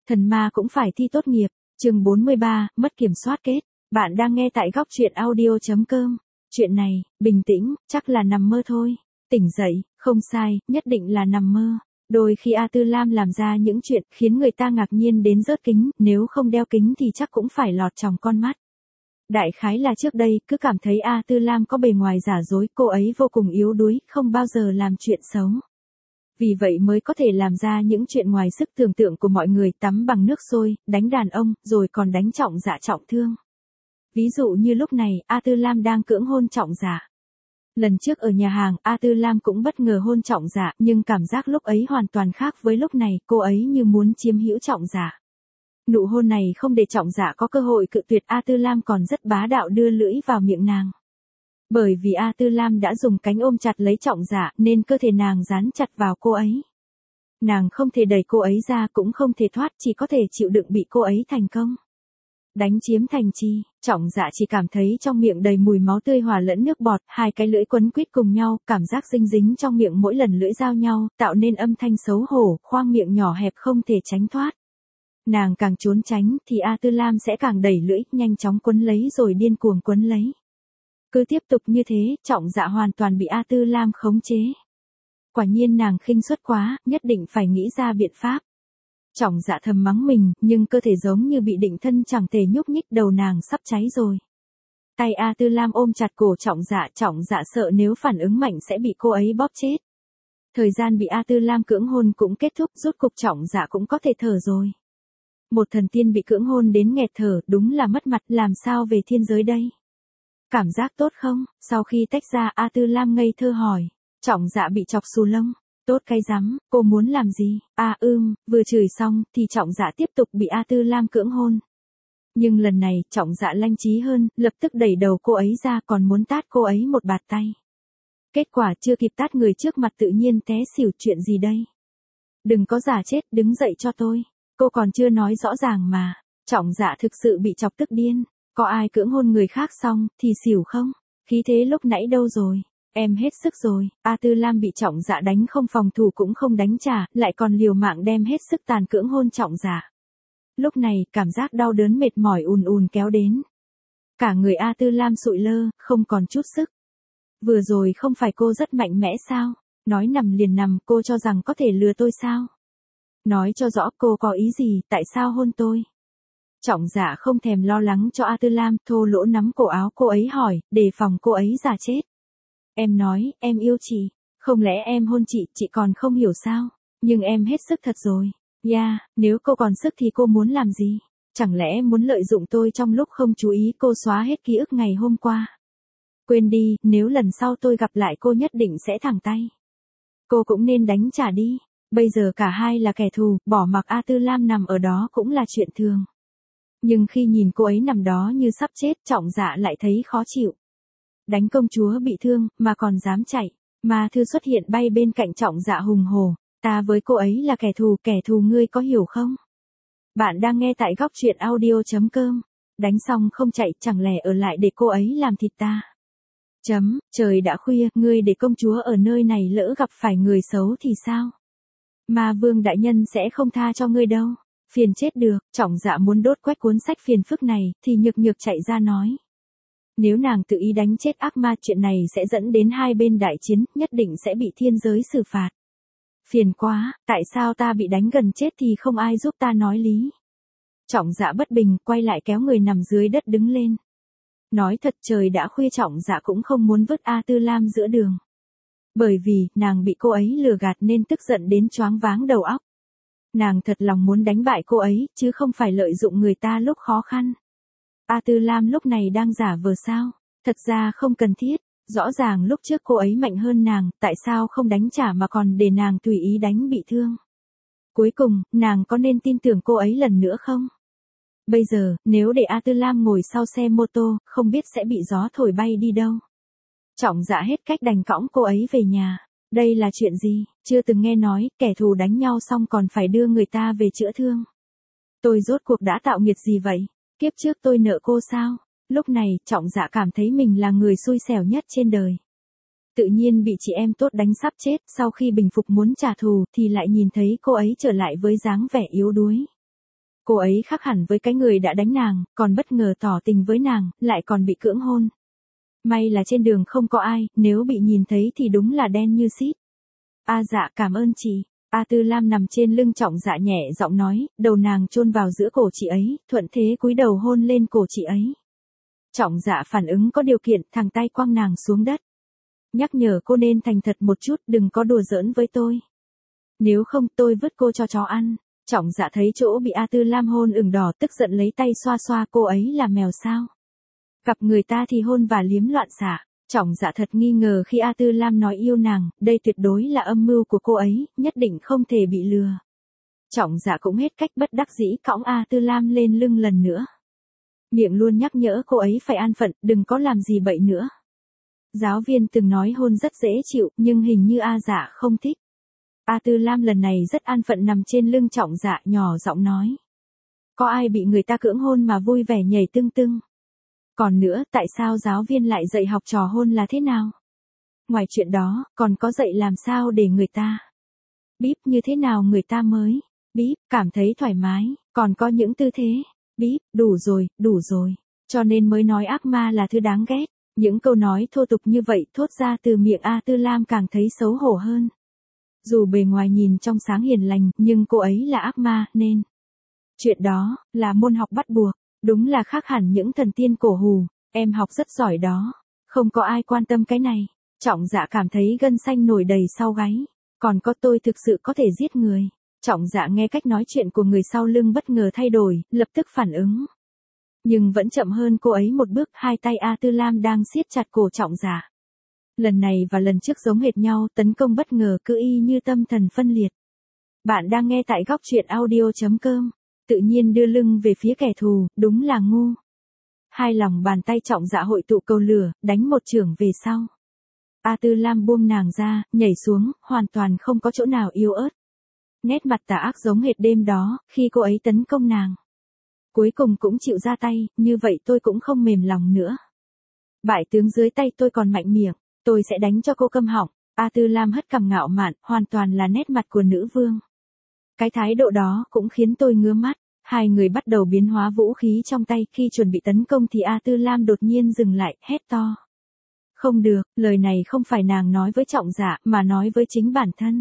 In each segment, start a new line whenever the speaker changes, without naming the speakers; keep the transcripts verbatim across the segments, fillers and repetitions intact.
Thần ma cũng phải thi tốt nghiệp. Chương bốn mươi ba, mất kiểm soát kết. Bạn đang nghe tại góc truyện audio chấm com. Chuyện này, bình tĩnh, chắc là nằm mơ thôi. Tỉnh dậy, không sai, nhất định là nằm mơ. Đôi khi A Tư Lam làm ra những chuyện khiến người ta ngạc nhiên đến rớt kính, nếu không đeo kính thì chắc cũng phải lọt tròng con mắt. Đại khái là trước đây, cứ cảm thấy A Tư Lam có bề ngoài giả dối, cô ấy vô cùng yếu đuối, không bao giờ làm chuyện xấu. Vì vậy mới có thể làm ra những chuyện ngoài sức tưởng tượng của mọi người, tắm bằng nước sôi, đánh đàn ông, rồi còn đánh Trọng Dạ trọng thương. Ví dụ như lúc này, A Tư Lam đang cưỡng hôn Trọng Dạ. Lần trước ở nhà hàng, A Tư Lam cũng bất ngờ hôn Trọng Dạ, nhưng cảm giác lúc ấy hoàn toàn khác với lúc này, cô ấy như muốn chiếm hữu Trọng Dạ. Nụ hôn này không để Trọng Dạ có cơ hội cự tuyệt, A Tư Lam còn rất bá đạo đưa lưỡi vào miệng nàng. Bởi vì A Tư Lam đã dùng cánh ôm chặt lấy Trọng Dạ, nên cơ thể nàng dán chặt vào cô ấy. Nàng không thể đẩy cô ấy ra, cũng không thể thoát, chỉ có thể chịu đựng bị cô ấy thành công đánh chiếm thành chi. Trọng Dạ chỉ cảm thấy trong miệng đầy mùi máu tươi hòa lẫn nước bọt, hai cái lưỡi quấn quýt cùng nhau, cảm giác dinh dính trong miệng mỗi lần lưỡi giao nhau, tạo nên âm thanh xấu hổ, khoang miệng nhỏ hẹp không thể tránh thoát. Nàng càng trốn tránh, thì A Tư Lam sẽ càng đẩy lưỡi, nhanh chóng quấn lấy rồi điên cuồng quấn lấy. Cứ tiếp tục như thế, Trọng Dạ hoàn toàn bị A Tư Lam khống chế. Quả nhiên nàng khinh suất quá, nhất định phải nghĩ ra biện pháp. Trọng Dạ thầm mắng mình, nhưng cơ thể giống như bị định thân chẳng thể nhúc nhích, đầu nàng sắp cháy rồi. Tay A Tư Lam ôm chặt cổ Trọng Dạ, Trọng Dạ sợ nếu phản ứng mạnh sẽ bị cô ấy bóp chết. Thời gian bị A Tư Lam cưỡng hôn cũng kết thúc, rốt cục Trọng Dạ cũng có thể thở rồi. Một thần tiên bị cưỡng hôn đến nghẹt thở, đúng là mất mặt, làm sao về thiên giới đây? Cảm giác tốt không? Sau khi tách ra, A Tư Lam ngây thơ hỏi. Trọng Dạ bị chọc xù lông. Tốt cái rắm, cô muốn làm gì? À ưm, vừa chửi xong, thì Trọng Dạ tiếp tục bị A Tư Lam cưỡng hôn. Nhưng lần này, Trọng Dạ lanh trí hơn, lập tức đẩy đầu cô ấy ra, còn muốn tát cô ấy một bạt tay. Kết quả chưa kịp tát người trước mặt tự nhiên té xỉu, chuyện gì đây? Đừng có giả chết, đứng dậy cho tôi. Cô còn chưa nói rõ ràng mà. Trọng Dạ thực sự bị chọc tức điên. Có ai cưỡng hôn người khác xong, thì xỉu không? Khí thế lúc nãy đâu rồi? Em hết sức rồi. A Tư Lam bị Trọng Dạ đánh không phòng thủ cũng không đánh trả, lại còn liều mạng đem hết sức tàn cưỡng hôn Trọng Dạ. Lúc này, cảm giác đau đớn mệt mỏi ùn ùn kéo đến. Cả người A Tư Lam sụi lơ, không còn chút sức. Vừa rồi không phải cô rất mạnh mẽ sao? Nói nằm liền nằm, cô cho rằng có thể lừa tôi sao? Nói cho rõ cô có ý gì, tại sao hôn tôi? Trọng Dạ không thèm lo lắng cho A Tư Lam, thô lỗ nắm cổ áo cô ấy hỏi, đề phòng cô ấy giả chết. Em nói, em yêu chị. Không lẽ em hôn chị, chị còn không hiểu sao? Nhưng em hết sức thật rồi. Ya, yeah, nếu cô còn sức thì cô muốn làm gì? Chẳng lẽ muốn lợi dụng tôi trong lúc không chú ý cô xóa hết ký ức ngày hôm qua? Quên đi, nếu lần sau tôi gặp lại cô nhất định sẽ thẳng tay. Cô cũng nên đánh trả đi. Bây giờ cả hai là kẻ thù, bỏ mặc A Tư Lam nằm ở đó cũng là chuyện thường. Nhưng khi nhìn cô ấy nằm đó như sắp chết, Trọng Dạ lại thấy khó chịu. Đánh công chúa bị thương, mà còn dám chạy. Ma Thư xuất hiện bay bên cạnh Trọng Dạ hùng hổ. Ta với cô ấy là kẻ thù, kẻ thù ngươi có hiểu không? Bạn đang nghe tại góc truyện audio chấm com. Đánh xong không chạy, chẳng lẽ ở lại để cô ấy làm thịt ta? Chấm, trời đã khuya, ngươi để công chúa ở nơi này lỡ gặp phải người xấu thì sao? Ma Vương đại nhân sẽ không tha cho ngươi đâu. Phiền chết được, Trọng Dạ muốn đốt quét cuốn sách phiền phức này, thì nhược nhược chạy ra nói. Nếu nàng tự ý đánh chết ác ma, chuyện này sẽ dẫn đến hai bên đại chiến, nhất định sẽ bị thiên giới xử phạt. Phiền quá, tại sao ta bị đánh gần chết thì không ai giúp ta nói lý? Trọng Dạ bất bình, quay lại kéo người nằm dưới đất đứng lên. Nói thật, trời đã khuya, Trọng Dạ cũng không muốn vứt A Tư Lam giữa đường. Bởi vì, nàng bị cô ấy lừa gạt nên tức giận đến choáng váng đầu óc. Nàng thật lòng muốn đánh bại cô ấy, chứ không phải lợi dụng người ta lúc khó khăn. A Tư Lam lúc này đang giả vờ sao? Thật ra không cần thiết. Rõ ràng lúc trước cô ấy mạnh hơn nàng, tại sao không đánh trả mà còn để nàng tùy ý đánh bị thương? Cuối cùng, nàng có nên tin tưởng cô ấy lần nữa không? Bây giờ, nếu để A Tư Lam ngồi sau xe mô tô, không biết sẽ bị gió thổi bay đi đâu. Trọng Dạ hết cách đành cõng cô ấy về nhà. Đây là chuyện gì? Chưa từng nghe nói, kẻ thù đánh nhau xong còn phải đưa người ta về chữa thương. Tôi rốt cuộc đã tạo nghiệt gì vậy? Kiếp trước tôi nợ cô sao? Lúc này, Trọng Dạ cảm thấy mình là người xui xẻo nhất trên đời. Tự nhiên bị chị em tốt đánh sắp chết, sau khi bình phục muốn trả thù, thì lại nhìn thấy cô ấy trở lại với dáng vẻ yếu đuối. Cô ấy khác hẳn với cái người đã đánh nàng, còn bất ngờ tỏ tình với nàng, lại còn bị cưỡng hôn. May là trên đường không có ai, nếu bị nhìn thấy thì đúng là đen như xít. A Dạ cảm ơn chị. A Tư Lam nằm trên lưng Trọng Dạ nhẹ giọng nói, đầu nàng chôn vào giữa cổ chị ấy, thuận thế cúi đầu hôn lên cổ chị ấy. Trọng Dạ phản ứng có điều kiện, thẳng tay quăng nàng xuống đất. Nhắc nhở cô nên thành thật một chút, đừng có đùa giỡn với tôi. Nếu không tôi vứt cô cho chó ăn. Trọng Dạ thấy chỗ bị A Tư Lam hôn ửng đỏ tức giận lấy tay xoa xoa, cô ấy là mèo sao? Gặp người ta thì hôn và liếm loạn xạ. Trọng Dạ thật nghi ngờ khi A Tư Lam nói yêu nàng, đây tuyệt đối là âm mưu của cô ấy, nhất định không thể bị lừa. Trọng Dạ cũng hết cách bất đắc dĩ cõng A Tư Lam lên lưng lần nữa. Miệng luôn nhắc nhở cô ấy phải an phận, đừng có làm gì bậy nữa. Giáo viên từng nói hôn rất dễ chịu, nhưng hình như A Dạ không thích. A Tư Lam lần này rất an phận nằm trên lưng Trọng Dạ nhỏ giọng nói. Có ai bị người ta cưỡng hôn mà vui vẻ nhảy tưng tưng. Còn nữa, tại sao giáo viên lại dạy học trò hôn là thế nào? Ngoài chuyện đó, còn có dạy làm sao để người ta bíp như thế nào người ta mới bíp, cảm thấy thoải mái, còn có những tư thế bíp, đủ rồi, đủ rồi. Cho nên mới nói ác ma là thứ đáng ghét. Những câu nói thô tục như vậy thốt ra từ miệng A Tư Lam càng thấy xấu hổ hơn. Dù bề ngoài nhìn trong sáng hiền lành, nhưng cô ấy là ác ma, nên chuyện đó là môn học bắt buộc. Đúng là khác hẳn những thần tiên cổ hù, em học rất giỏi đó. Không có ai quan tâm cái này. Trọng Dạ cảm thấy gân xanh nổi đầy sau gáy. Còn có tôi thực sự có thể giết người. Trọng Dạ nghe cách nói chuyện của người sau lưng bất ngờ thay đổi, lập tức phản ứng. Nhưng vẫn chậm hơn cô ấy một bước, hai tay A Tư Lam đang siết chặt cổ Trọng Dạ. Lần này và lần trước giống hệt nhau, tấn công bất ngờ cứ y như tâm thần phân liệt. Bạn đang nghe tại góc truyện audio chấm com. Tự nhiên đưa lưng về phía kẻ thù, đúng là ngu. Hai lòng bàn tay Trọng Dạ hội tụ cầu lửa, đánh một chưởng về sau. A Tư Lam buông nàng ra, nhảy xuống, hoàn toàn không có chỗ nào yếu ớt. Nét mặt tà ác giống hệt đêm đó, khi cô ấy tấn công nàng. Cuối cùng cũng chịu ra tay, như vậy tôi cũng không mềm lòng nữa. Bại tướng dưới tay tôi còn mạnh miệng, tôi sẽ đánh cho cô câm họng. A Tư Lam hất cằm ngạo mạn, hoàn toàn là nét mặt của nữ vương. Cái thái độ đó cũng khiến tôi ngứa mắt. Hai người bắt đầu biến hóa vũ khí trong tay, khi chuẩn bị tấn công thì A Tư Lam đột nhiên dừng lại, hét to. Không được, lời này không phải nàng nói với Trọng Dạ, mà nói với chính bản thân.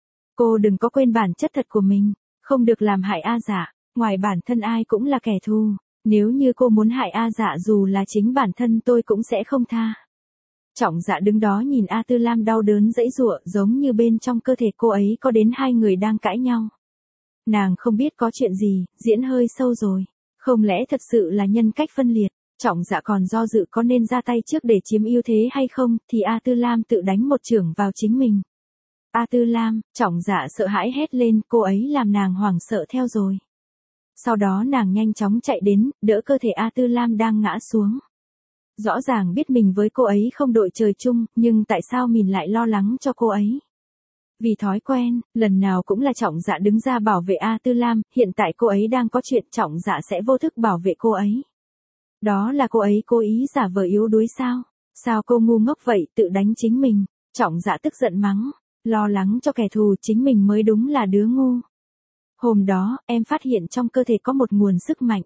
Cô đừng có quên bản chất thật của mình, không được làm hại A Dạ, ngoài bản thân ai cũng là kẻ thù. Nếu như cô muốn hại A Dạ dù là chính bản thân tôi cũng sẽ không tha. Trọng Dạ đứng đó nhìn A Tư Lam đau đớn giãy giụa, giống như bên trong cơ thể cô ấy có đến hai người đang cãi nhau. Nàng không biết có chuyện gì, diễn hơi sâu rồi. Không lẽ thật sự là nhân cách phân liệt? Trọng Dạ còn do dự có nên ra tay trước để chiếm ưu thế hay không, thì A Tư Lam tự đánh một chưởng vào chính mình. A Tư Lam, Trọng Dạ sợ hãi hét lên, cô ấy làm nàng hoảng sợ theo rồi. Sau đó nàng nhanh chóng chạy đến, đỡ cơ thể A Tư Lam đang ngã xuống. Rõ ràng biết mình với cô ấy không đội trời chung, nhưng tại sao mình lại lo lắng cho cô ấy? Vì thói quen, lần nào cũng là Trọng Dạ đứng ra bảo vệ A Tư Lam, hiện tại cô ấy đang có chuyện, Trọng Dạ sẽ vô thức bảo vệ cô ấy. Đó là cô ấy cố ý giả vờ yếu đuối sao? Sao cô ngu ngốc vậy, tự đánh chính mình? Trọng Dạ tức giận mắng, lo lắng cho kẻ thù, chính mình mới đúng là đứa ngu. Hôm đó, em phát hiện trong cơ thể có một nguồn sức mạnh.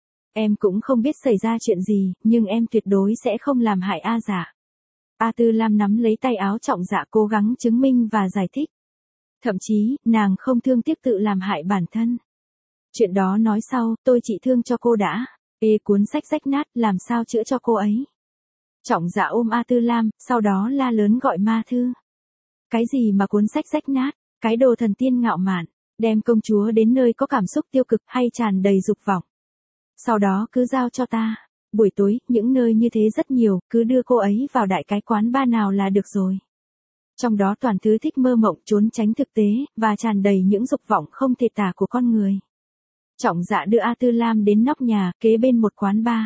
Em cũng không biết xảy ra chuyện gì, nhưng em tuyệt đối sẽ không làm hại A Dạ. A Tư Lam nắm lấy tay áo Trọng Dạ cố gắng chứng minh và giải thích. Thậm chí, nàng không thương tiếc tự làm hại bản thân. Chuyện đó nói sau, tôi chỉ thương cho cô đã. Ê cuốn sách rách nát, làm sao chữa cho cô ấy? Trọng Dạ ôm A Tư Lam, sau đó la lớn gọi Ma Thư. Cái gì mà cuốn sách rách nát? Cái đồ thần tiên ngạo mạn, đem công chúa đến nơi có cảm xúc tiêu cực hay tràn đầy dục vọng. Sau đó cứ giao cho ta. Buổi tối, những nơi như thế rất nhiều, cứ đưa cô ấy vào đại cái quán ba nào là được rồi. Trong đó toàn thứ thích mơ mộng, trốn tránh thực tế, và tràn đầy những dục vọng không thể tả của con người. Trọng Dạ đưa A Tư Lam đến nóc nhà, kế bên một quán bar.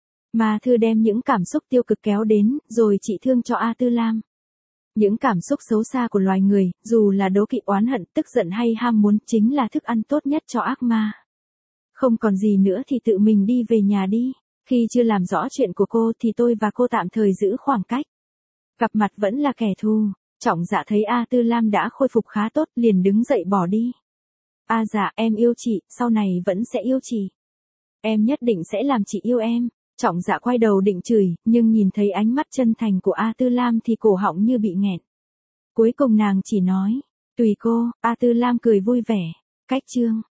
Ma Thư đem những cảm xúc tiêu cực kéo đến, rồi trị thương cho A Tư Lam. Những cảm xúc xấu xa của loài người, dù là đố kỵ, oán hận, tức giận hay ham muốn, chính là thức ăn tốt nhất cho ác ma. Không còn gì nữa thì tự mình đi về nhà đi. Khi chưa làm rõ chuyện của cô thì tôi và cô tạm thời giữ khoảng cách. Gặp mặt vẫn là kẻ thù. Trọng Dạ thấy A Tư Lam đã khôi phục khá tốt, liền đứng dậy bỏ đi. A dạ, em yêu chị, sau này vẫn sẽ yêu chị. Em nhất định sẽ làm chị yêu em. Trọng Dạ quay đầu định chửi, nhưng nhìn thấy ánh mắt chân thành của A Tư Lam thì cổ họng như bị nghẹn. Cuối cùng nàng chỉ nói, tùy cô. A Tư Lam cười vui vẻ. Cách chương